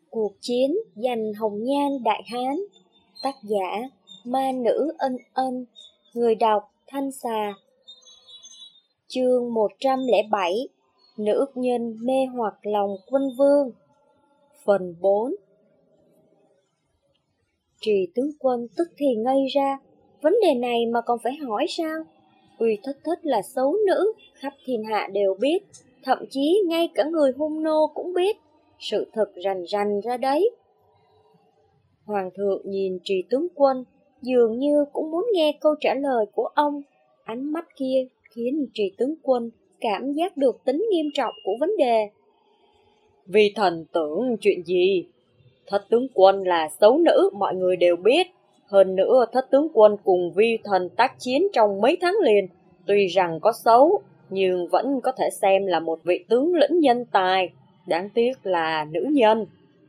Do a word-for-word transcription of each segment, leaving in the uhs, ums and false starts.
Cuộc chiến giành hồng nhan Đại Hán. Tác giả Ma Nữ Ân Ân. Người đọc Thanh Xà. Chương một trăm lẻ bảy. Nữ nhân mê hoặc lòng quân vương. Phần bốn. Trì tướng quân tức thì ngây ra. Vấn đề này mà còn phải hỏi sao? Uy Thất Thất là xấu nữ, khắp thiên hạ đều biết, thậm chí ngay cả người hung nô cũng biết. Sự thật rành rành ra đấy. Hoàng thượng nhìn Trì tướng quân, dường như cũng muốn nghe câu trả lời của ông. Ánh mắt kia khiến Trì tướng quân cảm giác được tính nghiêm trọng của vấn đề. Vi thần tưởng chuyện gì? Thất tướng quân là xấu nữ, mọi người đều biết. Hơn nữa, thất tướng quân cùng vi thần tác chiến trong mấy tháng liền. Tuy rằng có xấu, nhưng vẫn có thể xem là một vị tướng lĩnh nhân tài. Đáng tiếc là nữ nhân.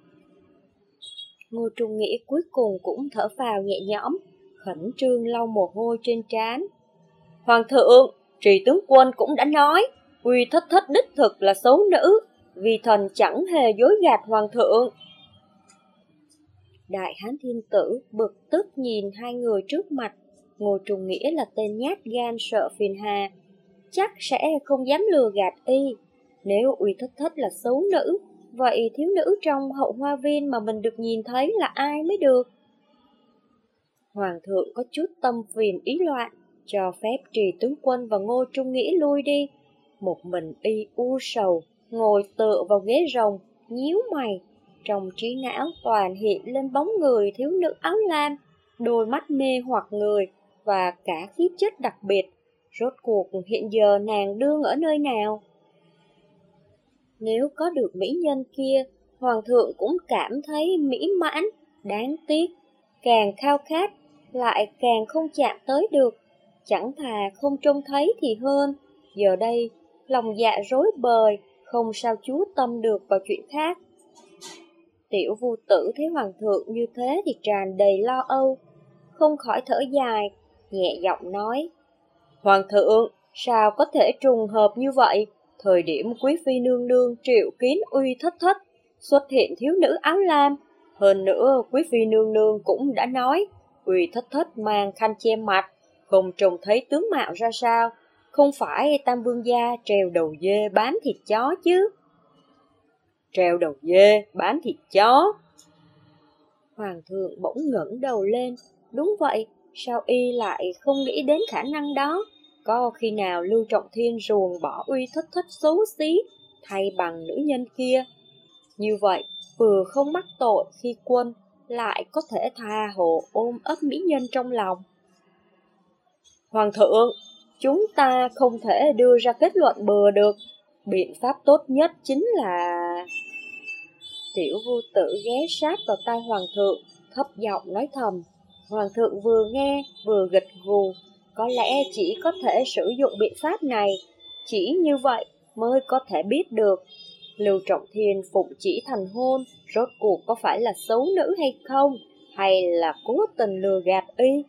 Ngô Trung Nghĩa cuối cùng cũng thở phào nhẹ nhõm, khẩn trương lau mồ hôi trên trán. Hoàng thượng, Trì tướng quân cũng đã nói, Uy Thất Thất đích thực là xấu nữ, vì thần chẳng hề dối gạt hoàng thượng. Đại Hán Thiên Tử bực tức nhìn hai người trước mặt. Ngô Trung Nghĩa là tên nhát gan sợ phiền hà, chắc sẽ không dám lừa gạt y. Nếu Uy Thất Thất là xấu nữ, vậy thiếu nữ trong hậu hoa viên mà mình được nhìn thấy là ai mới được? Hoàng thượng có chút tâm phiền ý loạn, cho phép Trì tướng quân và Ngô Trung Nghĩa lui đi. Một mình y u sầu, ngồi tựa vào ghế rồng, nhíu mày. Trong trí não toàn hiện lên bóng người thiếu nữ áo lam, đôi mắt mê hoặc người và cả khí chất đặc biệt. Rốt cuộc hiện giờ nàng đương ở nơi nào? Nếu có được mỹ nhân kia, hoàng thượng cũng cảm thấy mỹ mãn, đáng tiếc. Càng khao khát, lại càng không chạm tới được. Chẳng thà không trông thấy thì hơn. Giờ đây, lòng dạ rối bời, không sao chú tâm được vào chuyện khác. Tiểu Vu Tử thấy hoàng thượng như thế thì tràn đầy lo âu, không khỏi thở dài, nhẹ giọng nói. Hoàng thượng, sao có thể trùng hợp như vậy? Thời điểm quý phi nương nương triệu kiến Uy Thất Thất, xuất hiện thiếu nữ áo lam. Hơn nữa, quý phi nương nương cũng đã nói, Uy Thất Thất mang khăn che mặt, không trông thấy tướng mạo ra sao. Không phải Tam Vương gia treo đầu dê bán thịt chó chứ? Treo đầu dê bán thịt chó? Hoàng thượng bỗng ngẩng đầu lên. Đúng vậy, sao y lại không nghĩ đến khả năng đó? Có khi nào Lưu Trọng Thiên ruồng bỏ Uy Thất Thất xấu xí, thay bằng nữ nhân kia? Như vậy, vừa không mắc tội khi quân, lại có thể tha hồ ôm ấp mỹ nhân trong lòng. Hoàng thượng, chúng ta không thể đưa ra kết luận bừa được. Biện pháp tốt nhất chính là... Tiểu Vu Tử ghé sát vào tai hoàng thượng, thấp giọng nói thầm. Hoàng thượng vừa nghe, vừa gật gù. Có lẽ chỉ có thể sử dụng biện pháp này. Chỉ như vậy mới có thể biết được Lưu Trọng Thiên phụng chỉ thành hôn, rốt cuộc có phải là xấu nữ hay không, hay là cố tình lừa gạt y.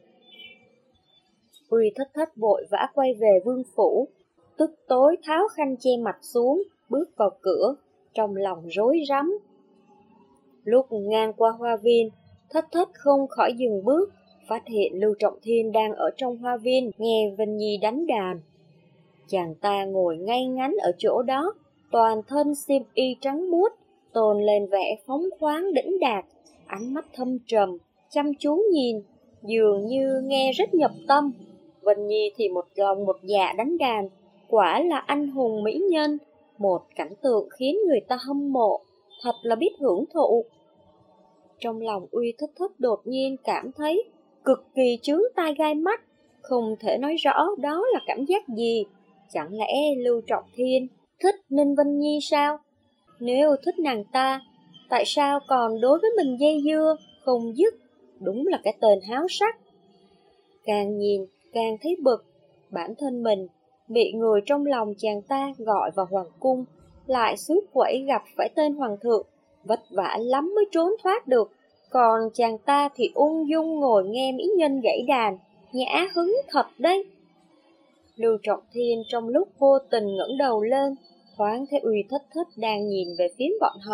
Uy Thất Thất vội vã quay về vương phủ, tức tối tháo khăn che mặt xuống, bước vào cửa, trong lòng rối rắm. Lúc ngang qua hoa viên, Thất Thất không khỏi dừng bước, phát hiện Lưu Trọng Thiên đang ở trong hoa viên nghe Vân Nhi đánh đàn. Chàng ta ngồi ngay ngắn ở chỗ đó, toàn thân xiêm y trắng muốt, tôn lên vẻ phóng khoáng đĩnh đạc, ánh mắt thâm trầm, chăm chú nhìn, dường như nghe rất nhập tâm. Vân Nhi thì một lòng một dạ đánh đàn, quả là anh hùng mỹ nhân, một cảnh tượng khiến người ta hâm mộ, thật là biết hưởng thụ. Trong lòng Uy Thất Thất đột nhiên cảm thấy cực kỳ chướng tai gai mắt, không thể nói rõ đó là cảm giác gì. Chẳng lẽ Lưu Trọng Thiên thích Ninh Vân Nhi sao? Nếu thích nàng ta, tại sao còn đối với mình dây dưa, không dứt? Đúng là cái tên háo sắc. Càng nhìn, càng thấy bực. Bản thân mình bị người trong lòng chàng ta gọi vào hoàng cung, lại suýt quẩy gặp phải tên hoàng thượng, vất vả lắm mới trốn thoát được. Còn chàng ta thì ung dung ngồi nghe mỹ nhân gảy đàn, nhã hứng thật đấy. Lưu Trọng Thiên trong lúc vô tình ngẩng đầu lên, thoáng thấy Uy Thất Thất đang nhìn về phía bọn họ,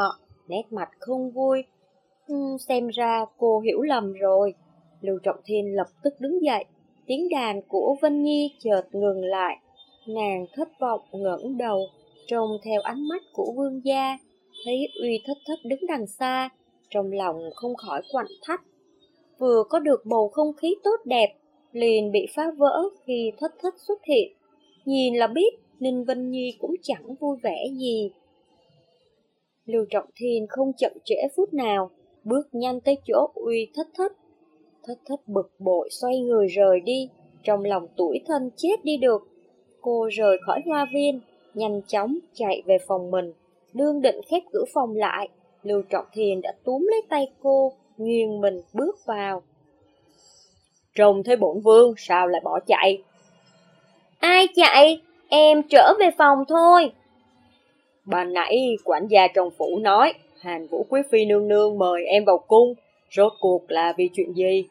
nét mặt không vui. Uhm, xem ra cô hiểu lầm rồi. Lưu Trọng Thiên lập tức đứng dậy, tiếng đàn của Vân Nhi chợt ngừng lại. Nàng thất vọng ngẩng đầu, trông theo ánh mắt của vương gia, thấy Uy Thất Thất đứng đằng xa, trong lòng không khỏi quặn thắt. Vừa có được bầu không khí tốt đẹp, liền bị phá vỡ khi Thất Thất xuất hiện. Nhìn là biết Ninh Vân Nhi cũng chẳng vui vẻ gì. Lưu Trọng Thiên không chậm trễ phút nào, bước nhanh tới chỗ Uy Thất Thất. Thất Thất bực bội xoay người rời đi, trong lòng tủi thân chết đi được. Cô rời khỏi hoa viên, nhanh chóng chạy về phòng mình, đương định khép cửa phòng lại, Lưu Trọng Thiên đã túm lấy tay cô, nghiêng mình bước vào. Trông thấy bổn vương sao lại bỏ chạy? Ai chạy? Em trở về phòng thôi. Ban nãy quản gia trong phủ nói Hàn Vũ quý phi nương nương mời em vào cung, rốt cuộc là vì chuyện gì?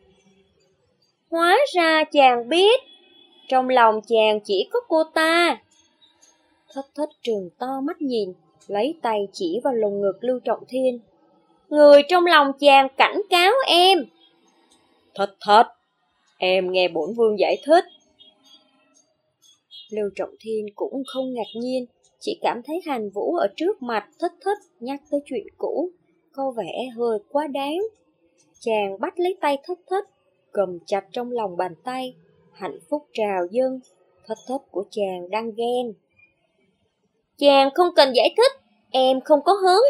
Hóa ra chàng biết, trong lòng chàng chỉ có cô ta. Thất Thất trừng to mắt nhìn, lấy tay chỉ vào lồng ngực Lưu Trọng Thiên. Người trong lòng chàng cảnh cáo em. Thất Thất, em nghe bổn vương giải thích. Lưu Trọng Thiên cũng không ngạc nhiên, chỉ cảm thấy Hàn Vũ ở trước mặt Thất Thất nhắc tới chuyện cũ, có vẻ hơi quá đáng. Chàng bắt lấy tay Thất Thất, cầm chặt trong lòng bàn tay, hạnh phúc trào dâng. Thất Thất của chàng đang ghen. Chàng không cần giải thích, em không có hứng.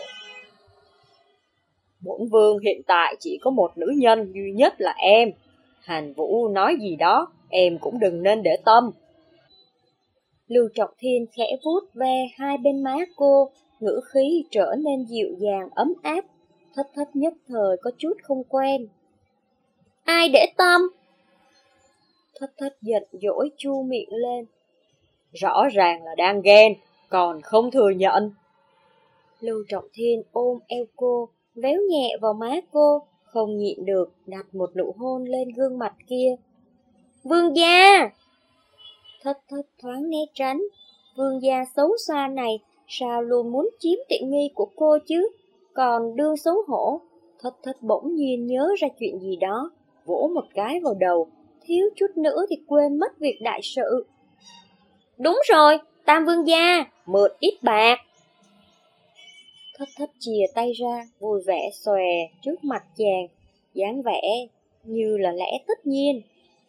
Bổn vương hiện tại chỉ có một nữ nhân duy nhất là em. Hàn Vũ nói gì đó, em cũng đừng nên để tâm. Lưu Trọng Thiên khẽ vuốt ve hai bên má cô, ngữ khí trở nên dịu dàng ấm áp. Thất Thất nhất thời có chút không quen. Ai để tâm? Thất Thất giận dỗi chu miệng lên. Rõ ràng là đang ghen, còn không thừa nhận. Lưu Trọng Thiên ôm eo cô, véo nhẹ vào má cô, không nhịn được đặt một nụ hôn lên gương mặt kia. Vương gia! Thất Thất thoáng né tránh. Vương gia xấu xa này sao luôn muốn chiếm tiện nghi của cô chứ? Còn đương xấu hổ. Thất Thất bỗng nhiên nhớ ra chuyện gì đó, vỗ một cái vào đầu, thiếu chút nữa thì quên mất việc đại sự. Đúng rồi, Tam vương gia, mượn ít bạc. Thất Thất chìa tay ra, vui vẻ xòe trước mặt chàng, dáng vẻ như là lẽ tất nhiên.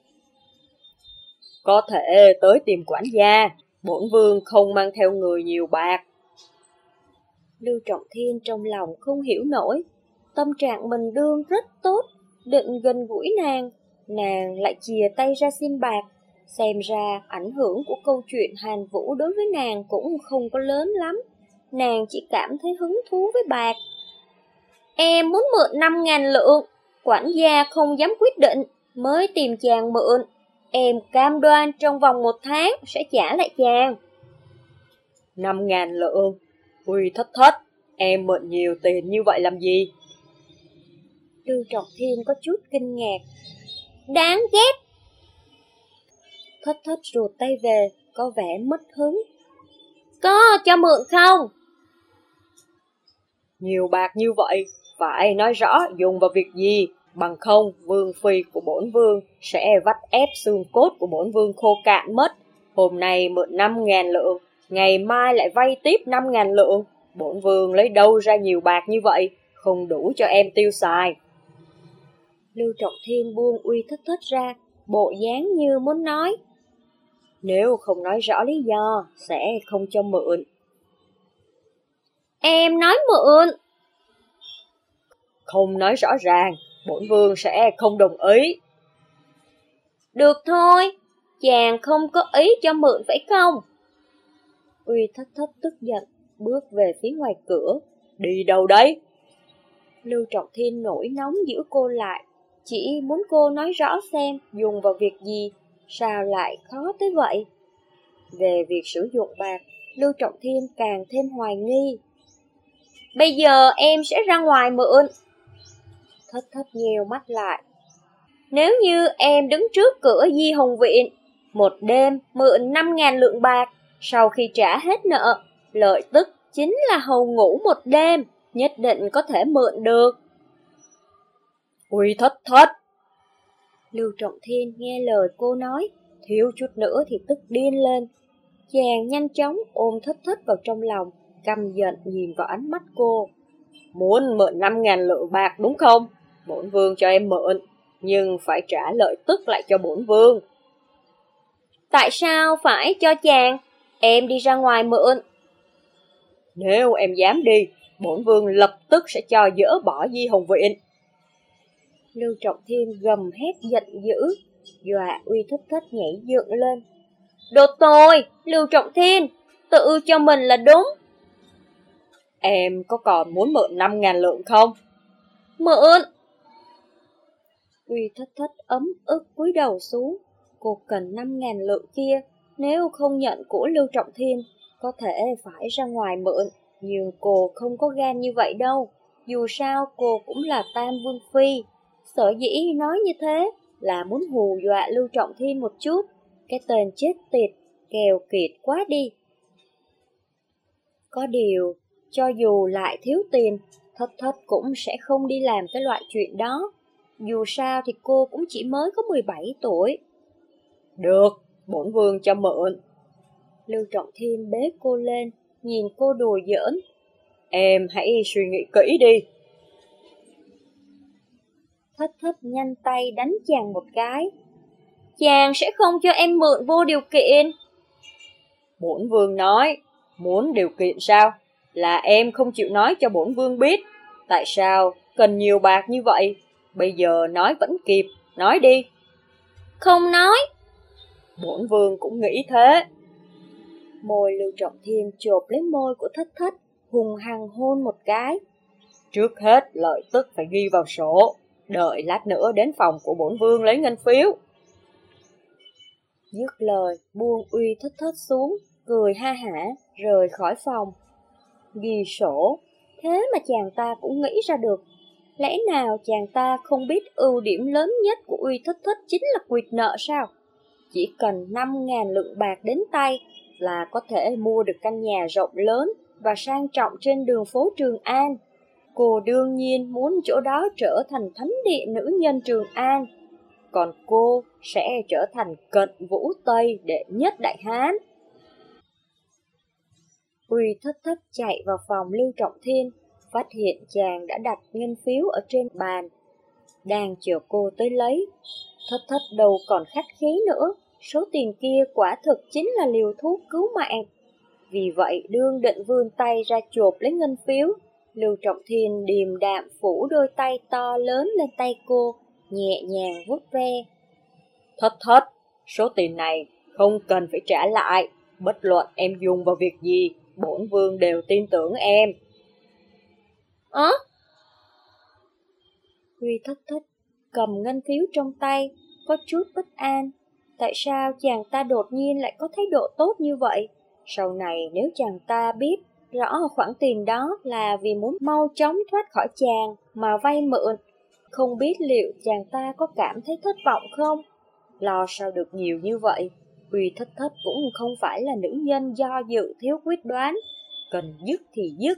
Có thể tới tìm quản gia, bổn vương không mang theo người nhiều bạc. Lưu Trọng Thiên trong lòng không hiểu nổi, tâm trạng mình đương rất tốt, định gần gũi nàng, nàng lại chìa tay ra xin bạc. Xem ra ảnh hưởng của câu chuyện Hàn Vũ đối với nàng cũng không có lớn lắm, nàng chỉ cảm thấy hứng thú với bạc. Em muốn mượn năm ngàn lượng, quản gia không dám quyết định, mới tìm chàng mượn. Em cam đoan trong vòng một tháng sẽ trả lại chàng. Năm ngàn lượng? Ui Thất Thất, em mượn nhiều tiền như vậy làm gì? Lưu Trọng Thiên có chút kinh ngạc. Đáng ghét. Thất Thất rụt tay về, có vẻ mất hứng. Có cho mượn không? Nhiều bạc như vậy, phải nói rõ dùng vào việc gì, bằng không vương phi của bổn vương sẽ vắt ép xương cốt của bổn vương khô cạn mất. Hôm nay mượn năm ngàn lượng, ngày mai lại vay tiếp năm ngàn lượng. Bổn vương lấy đâu ra nhiều bạc như vậy, không đủ cho em tiêu xài. Lưu Trọng Thiên buông Uy Thất Thất ra, bộ dáng như muốn nói. Nếu không nói rõ lý do, sẽ không cho mượn. Em nói mượn. Không nói rõ ràng, bổn vương sẽ không đồng ý. Được thôi, chàng không có ý cho mượn phải không? Uy Thất Thất tức giận, bước về phía ngoài cửa. Đi đâu đấy? Lưu Trọng Thiên nổi nóng giữ cô lại, chỉ muốn cô nói rõ xem dùng vào việc gì, sao lại khó tới vậy. Về việc sử dụng bạc, Lưu Trọng Thiên càng thêm hoài nghi. Bây giờ em sẽ ra ngoài mượn. Thất Thất nheo mắt lại. Nếu như em đứng trước cửa Di Hồng Viện, một đêm mượn năm ngàn lượng bạc, sau khi trả hết nợ, lợi tức chính là hầu ngủ một đêm, nhất định có thể mượn được. Uy Thất Thất! Lưu Trọng Thiên nghe lời cô nói, thiếu chút nữa thì tức điên lên. Chàng nhanh chóng ôm Thất Thất vào trong lòng, căm giận nhìn vào ánh mắt cô. Muốn mượn năm ngàn lượng bạc đúng không? Bổn vương cho em mượn, nhưng phải trả lợi tức lại cho bổn vương. Tại sao phải cho chàng? Em đi ra ngoài mượn. Nếu em dám đi, bổn vương lập tức sẽ cho dỡ bỏ Di Hồng Viện. Lưu Trọng Thiên gầm hét giận dữ, dọa Uy Thất Thất nhảy dựng lên. Đồ tồi, Lưu Trọng Thiên, tự cho mình là đúng. Em có còn muốn mượn năm ngàn lượng không? Mượn! Uy Thất Thất ấm ức cúi đầu xuống. Cô cần năm ngàn lượng kia, nếu không nhận của Lưu Trọng Thiên, có thể phải ra ngoài mượn. Nhưng cô không có gan như vậy đâu, dù sao cô cũng là Tam Vương Phi. Sở dĩ nói như thế là muốn hù dọa Lưu Trọng Thiên một chút. Cái tên chết tiệt, kèo kiệt quá đi. Có điều, cho dù lại thiếu tiền, Thất Thất cũng sẽ không đi làm cái loại chuyện đó. Dù sao thì cô cũng chỉ mới có mười bảy tuổi. Được, bổn vương cho mượn. Lưu Trọng Thiên bế cô lên, nhìn cô đùa giỡn. Em hãy suy nghĩ kỹ đi. Thất Thất nhanh tay đánh chàng một cái. Chàng sẽ không cho em mượn vô điều kiện. Bổn vương nói, muốn điều kiện sao? Là em không chịu nói cho bổn vương biết. Tại sao cần nhiều bạc như vậy? Bây giờ nói vẫn kịp, nói đi. Không nói. Bổn vương cũng nghĩ thế. Môi Lưu Trọng Thiên chộp lấy môi của Thất Thất, hùng hăng hôn một cái. Trước hết lợi tức phải ghi vào sổ, đợi lát nữa đến phòng của bổn vương lấy ngân phiếu. Dứt lời, buông Uy Thất Thất xuống, cười ha hả, rời khỏi phòng. Ghi sổ, thế mà chàng ta cũng nghĩ ra được. Lẽ nào chàng ta không biết ưu điểm lớn nhất của Uy Thất Thất chính là quỵt nợ sao? Chỉ cần năm ngàn lượng bạc đến tay là có thể mua được căn nhà rộng lớn và sang trọng trên đường phố Trường An. Cô đương nhiên muốn chỗ đó trở thành thánh địa nữ nhân Trường An. Còn cô sẽ trở thành cận vũ Tây đệ nhất Đại Hán. Uy Thất Thất chạy vào phòng Lưu Trọng Thiên, phát hiện chàng đã đặt ngân phiếu ở trên bàn, đang chờ cô tới lấy. Thất Thất đâu còn khách khí nữa, số tiền kia quả thực chính là liều thuốc cứu mạng. Vì vậy đương định vươn tay ra chộp lấy ngân phiếu, Lưu Trọng Thiên điềm đạm phủ đôi tay to lớn lên tay cô, nhẹ nhàng vuốt ve. Thất Thất, số tiền này không cần phải trả lại, bất luận em dùng vào việc gì, bổn vương đều tin tưởng em. Ớ? Uy Thất Thất cầm ngân phiếu trong tay, có chút bất an. Tại sao chàng ta đột nhiên lại có thái độ tốt như vậy? Sau này nếu chàng ta biết rõ khoản tiền đó là vì muốn mau chóng thoát khỏi chàng mà vay mượn, không biết liệu chàng ta có cảm thấy thất vọng không? Lo sao được nhiều như vậy? Uy Thất Thất cũng không phải là nữ nhân do dự thiếu quyết đoán, cần dứt thì dứt.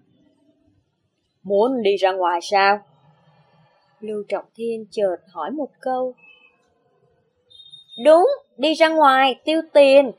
Muốn đi ra ngoài sao? Lưu Trọng Thiên chợt hỏi một câu. Đúng, đi ra ngoài, tiêu tiền.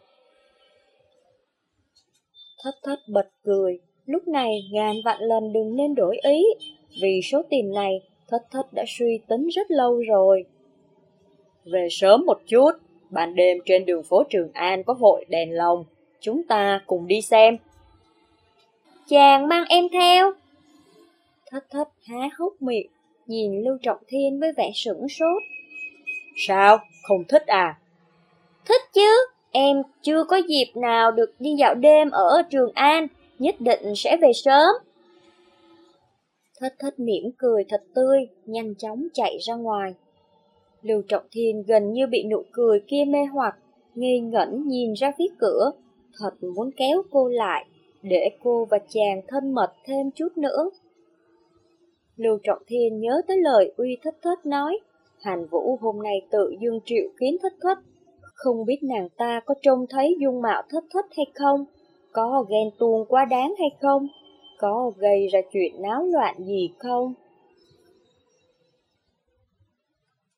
Thất Thất bật cười, lúc này ngàn vạn lần đừng nên đổi ý, vì số tiền này Thất Thất đã suy tính rất lâu rồi. Về sớm một chút, ban đêm trên đường phố Trường An có hội đèn lồng, chúng ta cùng đi xem. Chàng mang em theo. Thất Thất há hốc miệng, nhìn Lưu Trọng Thiên với vẻ sửng sốt. Sao, không thích à? Thích chứ, em chưa có dịp nào được đi dạo đêm ở Trường An, nhất định sẽ về sớm. Thất Thất mỉm cười thật tươi, nhanh chóng chạy ra ngoài. Lưu Trọng Thiên gần như bị nụ cười kia mê hoặc, ngây ngẩn nhìn ra phía cửa, thật muốn kéo cô lại, để cô và chàng thân mật thêm chút nữa. Lưu Trọng Thiên nhớ tới lời Uy Thất Thất nói, Hàn Vũ hôm nay tự dưng triệu kiến Thất Thất, không biết nàng ta có trông thấy dung mạo Thất Thất hay không, có ghen tuông quá đáng hay không, có gây ra chuyện náo loạn gì không?